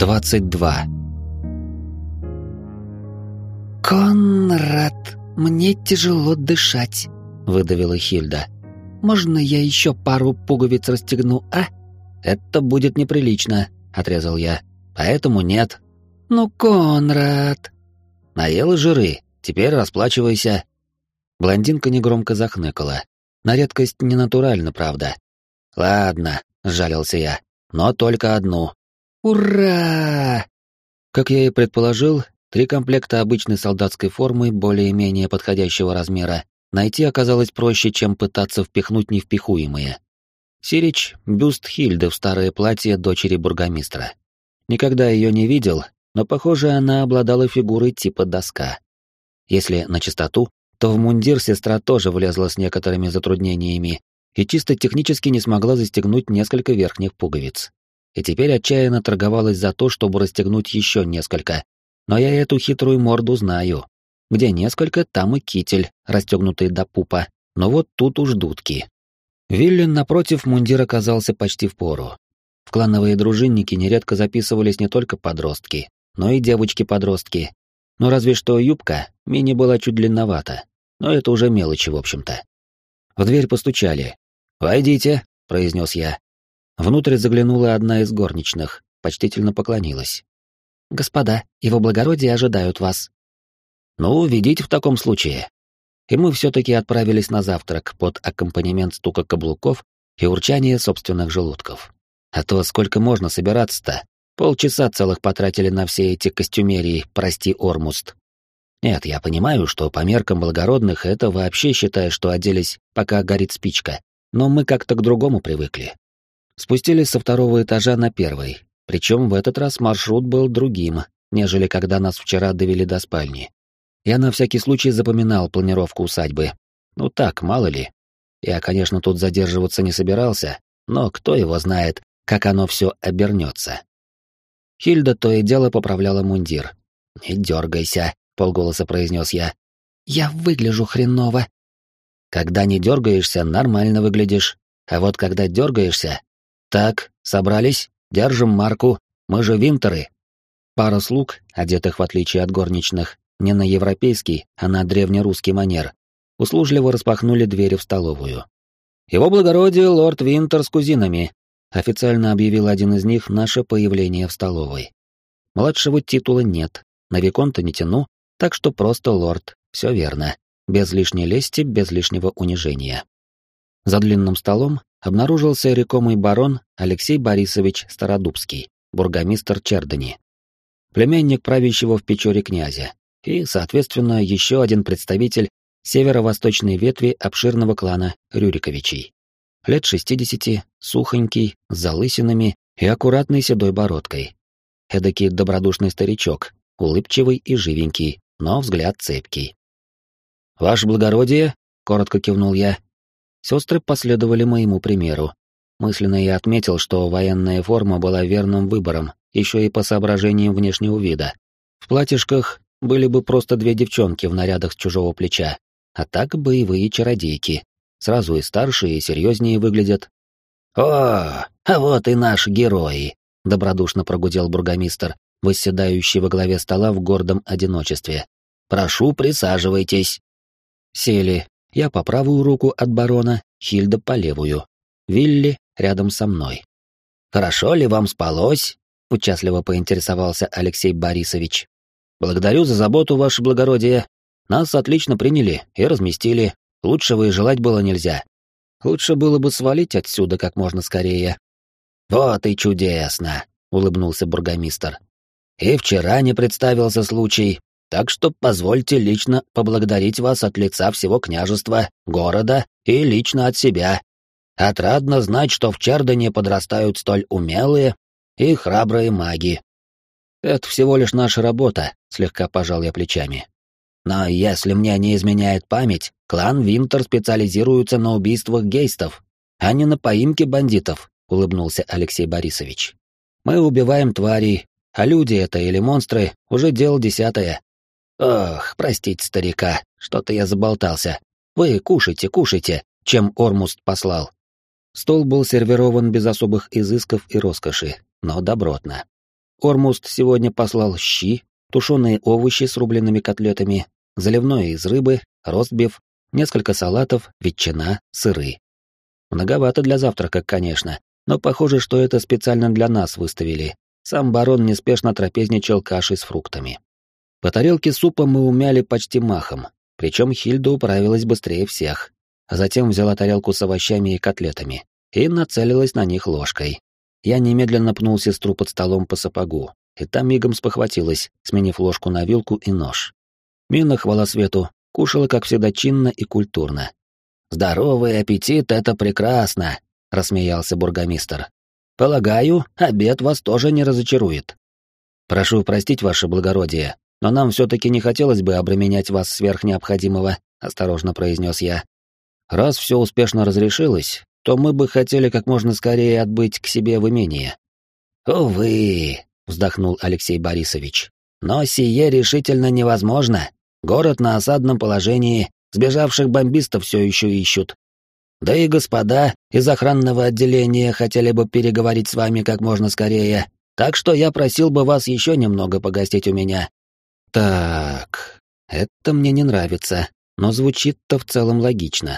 22. «Конрад, мне тяжело дышать», — выдавила Хильда. «Можно я еще пару пуговиц расстегну, а?» «Это будет неприлично», — отрезал я. «Поэтому нет». «Ну, Конрад...» «Наела жиры, теперь расплачивайся». Блондинка негромко захныкала. На редкость ненатурально, правда. «Ладно», — сжалился я, — «но только одну». «Ура!» Как я и предположил, 3 комплекта обычной солдатской формы более-менее подходящего размера найти оказалось проще, чем пытаться впихнуть невпихуемые. Сирич — бюст Хильды в старое платье дочери бургомистра. Никогда ее не видел, но, похоже, она обладала фигурой типа доска. Если на чистоту, то в мундир сестра тоже влезла с некоторыми затруднениями и чисто технически не смогла застегнуть несколько верхних пуговиц. И теперь отчаянно торговалась за то, чтобы расстегнуть еще несколько. Но я эту хитрую морду знаю. Где несколько, там и китель, расстегнутый до пупа. Но вот тут уж дудки. Виллин, напротив, мундир оказался почти впору. В клановые дружинники нередко записывались не только подростки, но и девочки-подростки. Ну разве что юбка мини была чуть длинновата. Но это уже мелочи, в общем-то. В дверь постучали. «Войдите», — произнес я. Внутрь заглянула одна из горничных, почтительно поклонилась. «Господа, его благородие ожидают вас». «Ну, ведите в таком случае». И мы все-таки отправились на завтрак под аккомпанемент стука каблуков и урчания собственных желудков. А то сколько можно собираться-то? Полчаса целых потратили на все эти костюмерии, прости, Ормуст. Нет, я понимаю, что по меркам благородных это вообще считай, что оделись, пока горит спичка, но мы как-то к другому привыкли. Спустились со 2-го этажа на 1-й, причем в этот раз маршрут был другим, нежели когда нас вчера довели до спальни. Я на всякий случай запоминал планировку усадьбы. Ну так, мало ли. Я, конечно, тут задерживаться не собирался, но кто его знает, как оно все обернется. Хильда то и дело поправляла мундир. «Не дергайся», — полголоса произнес я. «Я выгляжу хреново». «Когда не дергаешься, нормально выглядишь. А вот когда дергаешься... Так, собрались, держим марку, мы же винтеры». Пара слуг, одетых в отличие от горничных, не на европейский, а на древнерусский манер, услужливо распахнули двери в столовую. «Его благородие лорд Винтер с кузинами», — официально объявил один из них наше появление в столовой. Младшего титула нет, на виконта не тяну, так что просто лорд, все верно, без лишней лести, без лишнего унижения. За длинным столом обнаружился рекомый барон Алексей Борисович Стародубский, бургомистр Чердани, племянник правящего в Печоре князя, и, соответственно, еще один представитель северо-восточной ветви обширного клана Рюриковичей. Лет 60, сухонький, с залысинами и аккуратной седой бородкой. Эдакий добродушный старичок, улыбчивый и живенький, но взгляд цепкий. «Ваше благородие», — коротко кивнул я. Сестры последовали моему примеру. Мысленно я отметил, что военная форма была верным выбором, еще и по соображениям внешнего вида. В платьишках были бы просто 2 девчонки в нарядах с чужого плеча, а так боевые чародейки. Сразу и старше, и серьезнее выглядят. «О, а вот и наши герои», — добродушно прогудел бургомистр, восседающий во главе стола в гордом одиночестве. «Прошу, присаживайтесь». Сели. Я по правую руку от барона, Хильда по левую. Вилли рядом со мной. «Хорошо ли вам спалось?» — участливо поинтересовался Алексей Борисович. «Благодарю за заботу, ваше благородие. Нас отлично приняли и разместили. Лучшего и желать было нельзя. Лучше было бы свалить отсюда как можно скорее». «Вот и чудесно!» — улыбнулся бургомистр. «И вчера не представился случай. Так что позвольте лично поблагодарить вас от лица всего княжества, города и лично от себя. Отрадно знать, что в Чердане подрастают столь умелые и храбрые маги». «Это всего лишь наша работа», — слегка пожал я плечами. «Но если мне не изменяет память, клан Винтер специализируется на убийствах гейстов, а не на поимке бандитов», — улыбнулся Алексей Борисович. «Мы убиваем тварей, а люди это или монстры уже дело 10-е. Ох, простите старика, что-то я заболтался. Вы кушайте, кушайте, чем Ормуст послал». Стол был сервирован без особых изысков и роскоши, но добротно. Ормуст сегодня послал щи, тушеные овощи с рубленными котлетами, заливное из рыбы, ростбиф, несколько салатов, ветчина, сыры. Многовато для завтрака, конечно, но похоже, что это специально для нас выставили. Сам барон неспешно трапезничал кашей с фруктами. По тарелке супа мы умяли почти махом, причем Хильда управилась быстрее всех, а затем взяла тарелку с овощами и котлетами и нацелилась на них ложкой. Я немедленно пнул сестру под столом по сапогу, и та мигом спохватилась, сменив ложку на вилку и нож. Мина, хвала свету, кушала, как всегда, чинно и культурно. «Здоровый аппетит — это прекрасно!» — рассмеялся бургомистр. «Полагаю, обед вас тоже не разочарует. Прошу простить, ваше благородие, но нам все-таки не хотелось бы обременять вас сверх необходимого», — осторожно произнес я. «Раз все успешно разрешилось, то мы бы хотели как можно скорее отбыть к себе в имение». «Увы», — вздохнул Алексей Борисович, — «но сие решительно невозможно. Город на осадном положении, сбежавших бомбистов все еще ищут. Да и господа из охранного отделения хотели бы переговорить с вами как можно скорее, так что я просил бы вас еще немного погостить у меня». «Так, это мне не нравится, но звучит-то в целом логично.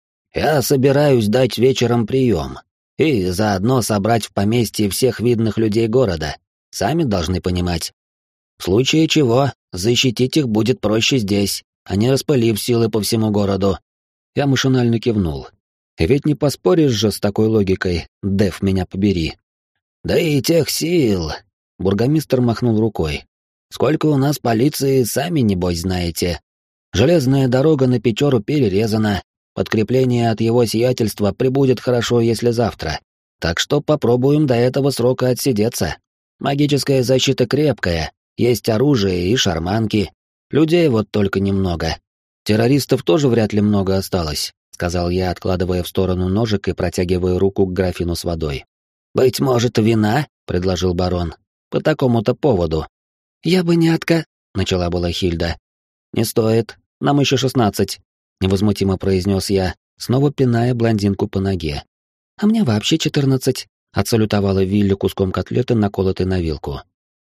Я собираюсь дать вечером прием и заодно собрать в поместье всех видных людей города, сами должны понимать. В случае чего, защитить их будет проще здесь, а не распылив силы по всему городу». Я машинально кивнул. Ведь не поспоришь же с такой логикой, Дэв, меня побери. «Да и тех сил», — бургомистр махнул рукой. «Сколько у нас полиции, сами небось знаете. Железная дорога на Печору перерезана, подкрепление от его сиятельства прибудет хорошо, если завтра. Так что попробуем до этого срока отсидеться. Магическая защита крепкая, есть оружие и шарманки. Людей вот только немного. Террористов тоже вряд ли много осталось», — сказал я, откладывая в сторону ножик и протягивая руку к графину с водой. «Быть может, вина?» — предложил барон. «По такому-то поводу». «Я бы не начала была Хильда. «Не стоит, нам еще 16», — невозмутимо произнес я, снова пиная блондинку по ноге. «А мне вообще 14», — отсалютовала Вилли куском котлеты, наколотой на вилку.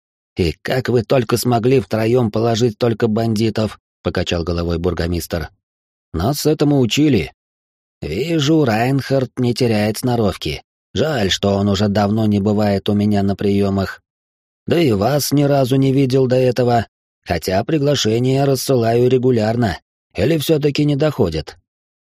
«И как вы только смогли втроем положить только бандитов?» — покачал головой бургомистр. «Нас этому учили». «Вижу, Райнхард не теряет сноровки. Жаль, что он уже давно не бывает у меня на приемах. Да и вас ни разу не видел до этого, хотя приглашения рассылаю регулярно. Или все-таки не доходит?»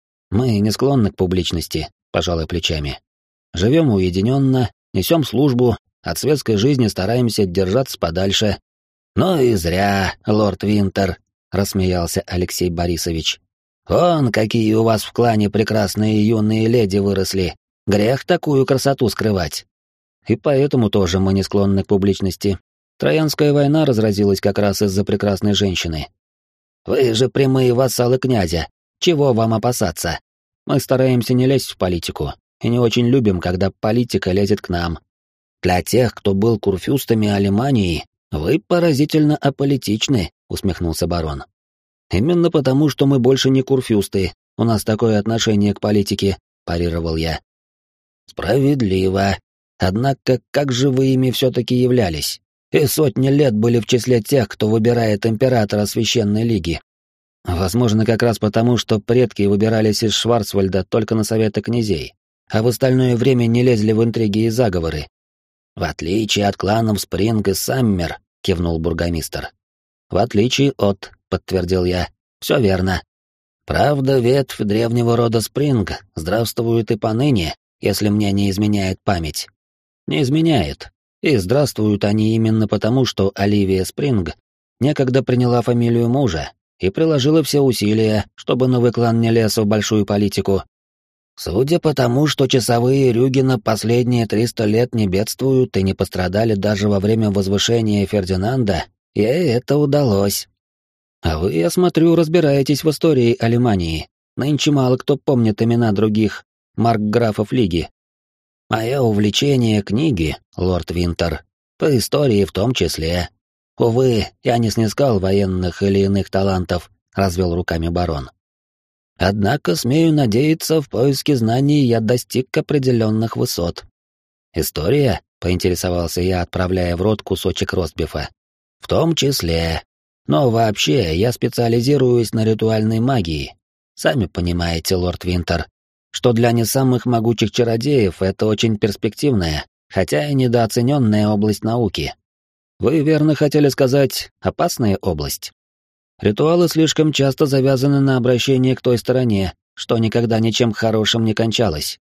«Мы не склонны к публичности», — пожалуй плечами. «Живем уединенно, несем службу, от светской жизни стараемся держаться подальше». «Ну и зря, лорд Винтер», — рассмеялся Алексей Борисович. «Вон, какие у вас в клане прекрасные юные леди выросли. Грех такую красоту скрывать». И поэтому тоже мы не склонны к публичности. Троянская война разразилась как раз из-за прекрасной женщины. «Вы же прямые вассалы князя. Чего вам опасаться? Мы стараемся не лезть в политику, и не очень любим, когда политика лезет к нам. Для тех, кто был курфюстами Алемании, вы поразительно аполитичны», — усмехнулся барон. «Именно потому, что мы больше не курфюсты, у нас такое отношение к политике», — парировал я. «Справедливо. Однако, как же вы ими все-таки являлись? И сотни лет были в числе тех, кто выбирает императора Священной Лиги». «Возможно, как раз потому, что предки выбирались из Шварцвальда только на советы князей, а в остальное время не лезли в интриги и заговоры». «В отличие от кланов Спринг и Саммер», — кивнул бургомистр. «В отличие от», — подтвердил я. «Все верно. Правда, ветвь древнего рода Спринг здравствует и поныне, если мне не изменяет память». «Не изменяет. И здравствуют они именно потому, что Оливия Спринг некогда приняла фамилию мужа и приложила все усилия, чтобы новый клан не лез в большую политику. Судя по тому, что часовые Рюгена последние 300 лет не бедствуют и не пострадали даже во время возвышения Фердинанда, ей это удалось. А вы, я смотрю, разбираетесь в истории Алемании. Нынче мало кто помнит имена других маркграфов Лиги. Мое увлечение книги, лорд Винтер, по истории в том числе. Увы, я не снискал военных или иных талантов, развел руками барон. Однако, смею надеяться, в поиске знаний я достиг определенных высот. История? Поинтересовался я, отправляя в рот кусочек ростбифа. В том числе. Но вообще, я специализируюсь на ритуальной магии. Сами понимаете, лорд Винтер, что для не самых могучих чародеев это очень перспективная, хотя и недооцененная область науки. Вы верно хотели сказать «опасная область». Ритуалы слишком часто завязаны на обращение к той стороне, что никогда ничем хорошим не кончалось.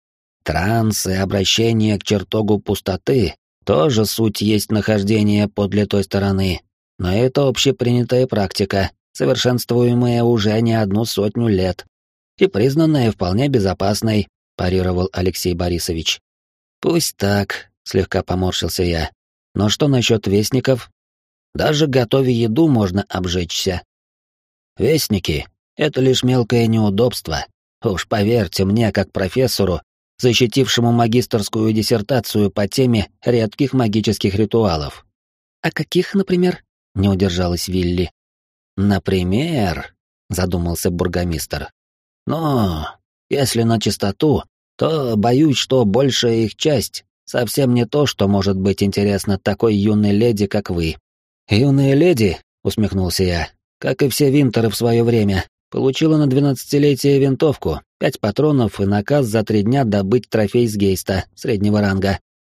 Транс и обращение к чертогу пустоты тоже суть есть нахождение подле той стороны, но это общепринятая практика, совершенствуемая уже не 100 лет и признанная вполне безопасной, парировал Алексей Борисович. Пусть так, слегка поморщился я. Но что насчет вестников? Даже готовя еду можно обжечься. Вестники — это лишь мелкое неудобство. Уж поверьте мне, как профессору, защитившему магистерскую диссертацию по теме редких магических ритуалов. «А каких, например?» — не удержалась Вилли. «Например», — задумался бургомистр. «Но, если на чистоту, то боюсь, что большая их часть совсем не то, что может быть интересно такой юной леди, как вы». «Юная леди», — усмехнулся я, — «как и все Винтеры в свое время, получила на 12-летие винтовку, 5 патронов и наказ за 3 дня добыть трофей с гейста среднего ранга».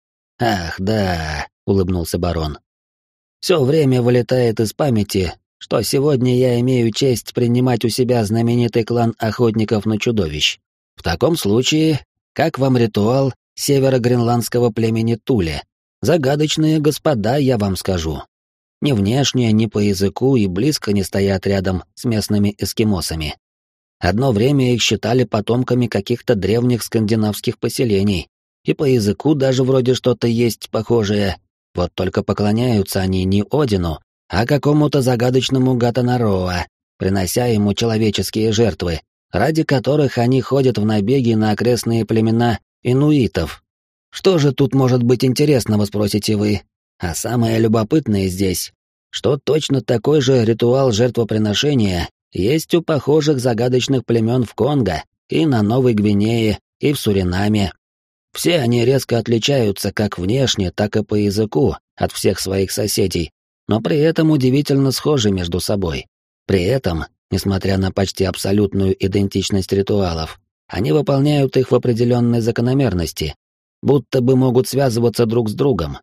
«Ах, да», — улыбнулся барон. «Все время вылетает из памяти, что сегодня я имею честь принимать у себя знаменитый клан охотников на чудовищ. В таком случае, как вам ритуал северо-гренландского племени Туле? Загадочные господа, я вам скажу. Ни внешне, ни по языку и близко не стоят рядом с местными эскимосами. Одно время их считали потомками каких-то древних скандинавских поселений, и по языку даже вроде что-то есть похожее, вот только поклоняются они не Одину, а какому-то загадочному Гатанароа, принося ему человеческие жертвы, ради которых они ходят в набеги на окрестные племена инуитов. Что же тут может быть интересного, спросите вы? А самое любопытное здесь, что точно такой же ритуал жертвоприношения есть у похожих загадочных племен в Конго и на Новой Гвинее и в Суринаме. Все они резко отличаются как внешне, так и по языку от всех своих соседей, но при этом удивительно схожи между собой. При этом, несмотря на почти абсолютную идентичность ритуалов, они выполняют их в определенной закономерности, будто бы могут связываться друг с другом.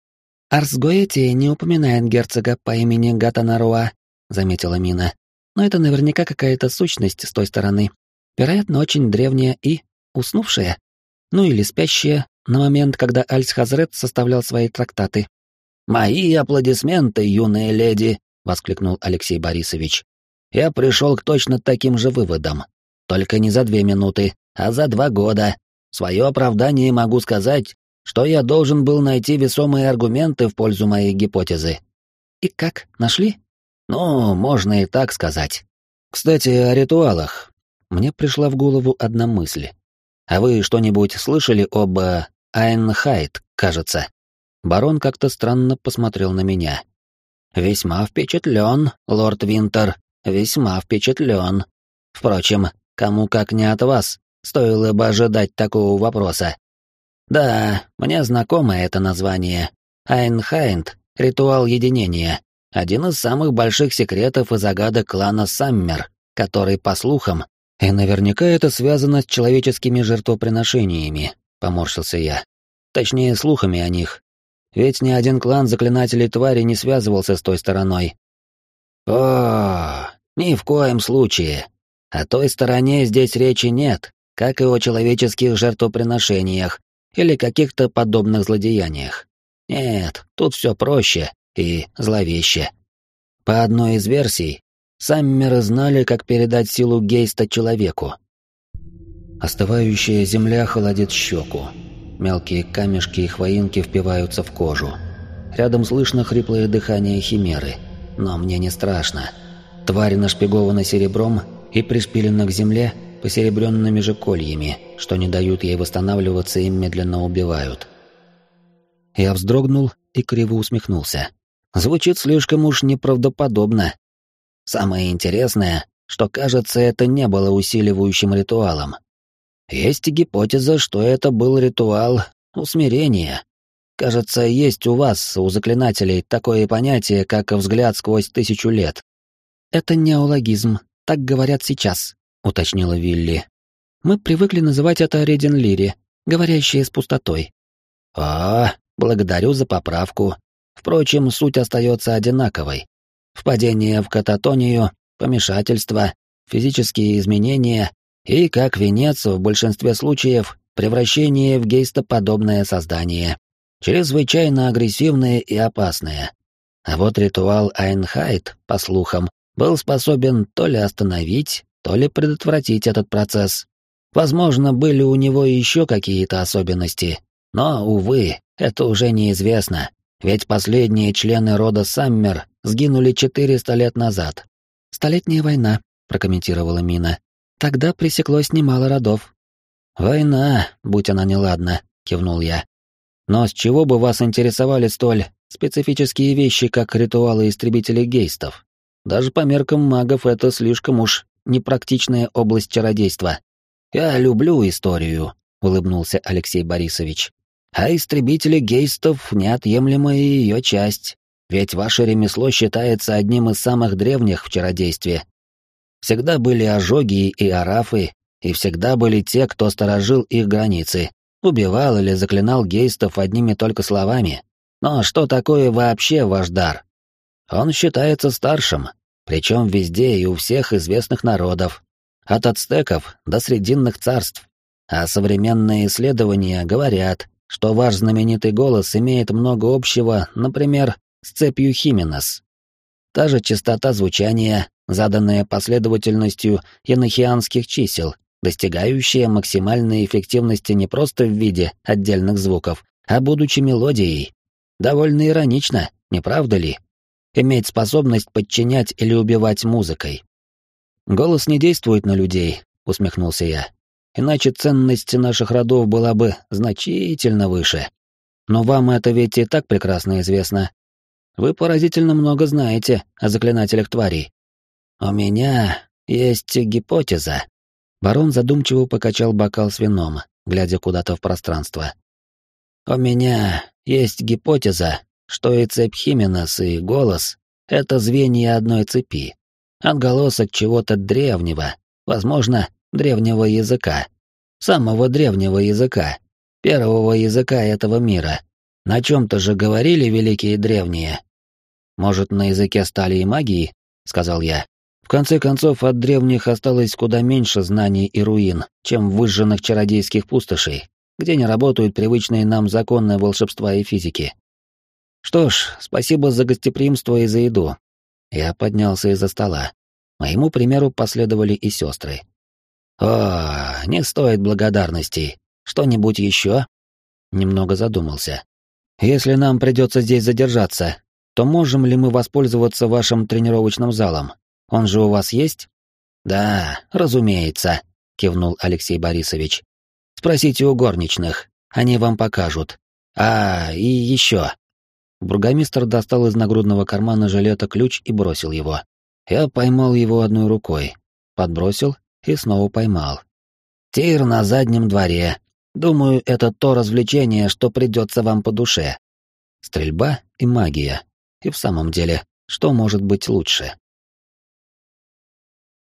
«Арсгоэти не упоминает герцога по имени Гатанаруа», — заметила Мина. «Но это наверняка какая-то сущность с той стороны. Вероятно, очень древняя и уснувшая. Ну или спящая на момент, когда Альс-Хазрет составлял свои трактаты». «Мои аплодисменты, юная леди!» — воскликнул Алексей Борисович. «Я пришел к точно таким же выводам. Только не за 2 минуты, а за 2 года. В свое оправдание могу сказать, что я должен был найти весомые аргументы в пользу моей гипотезы». «И как, нашли?» «Ну, можно и так сказать. Кстати, о ритуалах. Мне пришла в голову одна мысль. А вы что-нибудь слышали об Айнхайт, кажется?» Барон как-то странно посмотрел на меня. «Весьма впечатлен, лорд Винтер, весьма впечатлен. Впрочем, кому как не от вас стоило бы ожидать такого вопроса. Да, мне знакомо это название. Айнхайнд — ритуал единения. Один из самых больших секретов и загадок клана Саммер, который, по слухам, и наверняка это связано с человеческими жертвоприношениями, поморщился я. Точнее, слухами о них. Ведь ни один клан заклинателей твари не связывался с той стороной. О, ни в коем случае. О той стороне здесь речи нет, как и о человеческих жертвоприношениях или каких-то подобных злодеяниях. Нет, тут все проще и зловеще. По одной из версий, Саммеры знали, как передать силу Гейста человеку. Остывающая земля холодит щеку. Мелкие камешки и хвоинки впиваются в кожу. Рядом слышно хриплое дыхание химеры, но мне не страшно. Тварь нашпигована серебром и пришпилена к земле посеребренными же кольями, что не дают ей восстанавливаться и медленно убивают. Я вздрогнул и криво усмехнулся. Звучит слишком уж неправдоподобно. Самое интересное, что, кажется, это не было усиливающим ритуалом. Есть гипотеза, что это был ритуал усмирение. Кажется, есть у вас, у заклинателей, такое понятие, как взгляд сквозь 1000 лет. Это неологизм, так говорят сейчас, уточнила Вилли. Мы привыкли называть это Реденлири, говорящие с пустотой. Благодарю за поправку. Впрочем, суть остается одинаковой. Впадение в кататонию, помешательство, физические изменения и, как венец, в большинстве случаев, превращение в гейстоподобное создание. Чрезвычайно агрессивное и опасное. А вот ритуал Айнхайт, по слухам, был способен то ли остановить, то ли предотвратить этот процесс. Возможно, были у него еще какие-то особенности, но, увы, это уже неизвестно, ведь последние члены рода Саммер сгинули 400 лет назад. «Столетняя война», — прокомментировала Мина. «Тогда пресеклось немало родов». «Война, будь она неладна», — кивнул я. «Но с чего бы вас интересовали столь специфические вещи, как ритуалы истребителей гейстов? Даже по меркам магов это слишком уж непрактичная область чародейства. Я люблю историю», — улыбнулся Алексей Борисович. «А истребители гейстов — неотъемлемая ее часть, ведь ваше ремесло считается одним из самых древних в чародействе. Всегда были ожоги и арафы, и всегда были те, кто сторожил их границы, убивал или заклинал гейстов одними только словами. Но что такое вообще ваш дар? Он считается старшим, причем везде и у всех известных народов, от ацтеков до срединных царств. А современные исследования говорят, что ваш знаменитый голос имеет много общего, например, с цепью Хименес. Та же частота звучания, заданная последовательностью енохианских чисел, достигающая максимальной эффективности не просто в виде отдельных звуков, а будучи мелодией. Довольно иронично, не правда ли? Иметь способность подчинять или убивать музыкой. «Голос не действует на людей», — усмехнулся я. «Иначе ценность наших родов была бы значительно выше. Но вам это ведь и так прекрасно известно. Вы поразительно много знаете о заклинателях тварей». «У меня есть гипотеза». Барон задумчиво покачал бокал с вином, глядя куда-то в пространство. «У меня есть гипотеза, что и цепь Хименес, и голос — это звенья одной цепи, отголосок чего-то древнего, возможно, древнего языка, самого древнего языка, первого языка этого мира. На чем-то же говорили великие древние. Может, на языке стали и магии?» — сказал я. «В конце концов, от древних осталось куда меньше знаний и руин, чем в выжженных чародейских пустошей, где не работают привычные нам законы волшебства и физики. Что ж, спасибо за гостеприимство и за еду». Я поднялся из-за стола. Моему примеру последовали и сестры. «О, не стоит благодарностей. Что-нибудь еще?» Немного задумался. «Если нам придется здесь задержаться, то можем ли мы воспользоваться вашим тренировочным залом? Он же у вас есть?» «Да, разумеется», — кивнул Алексей Борисович. «Спросите у горничных, они вам покажут. И еще». Бургомистр достал из нагрудного кармана жилета ключ и бросил его. Я поймал его одной рукой, подбросил и снова поймал. «Тир на заднем дворе. Думаю, это то развлечение, что придется вам по душе». Стрельба и магия. И в самом деле, что может быть лучше?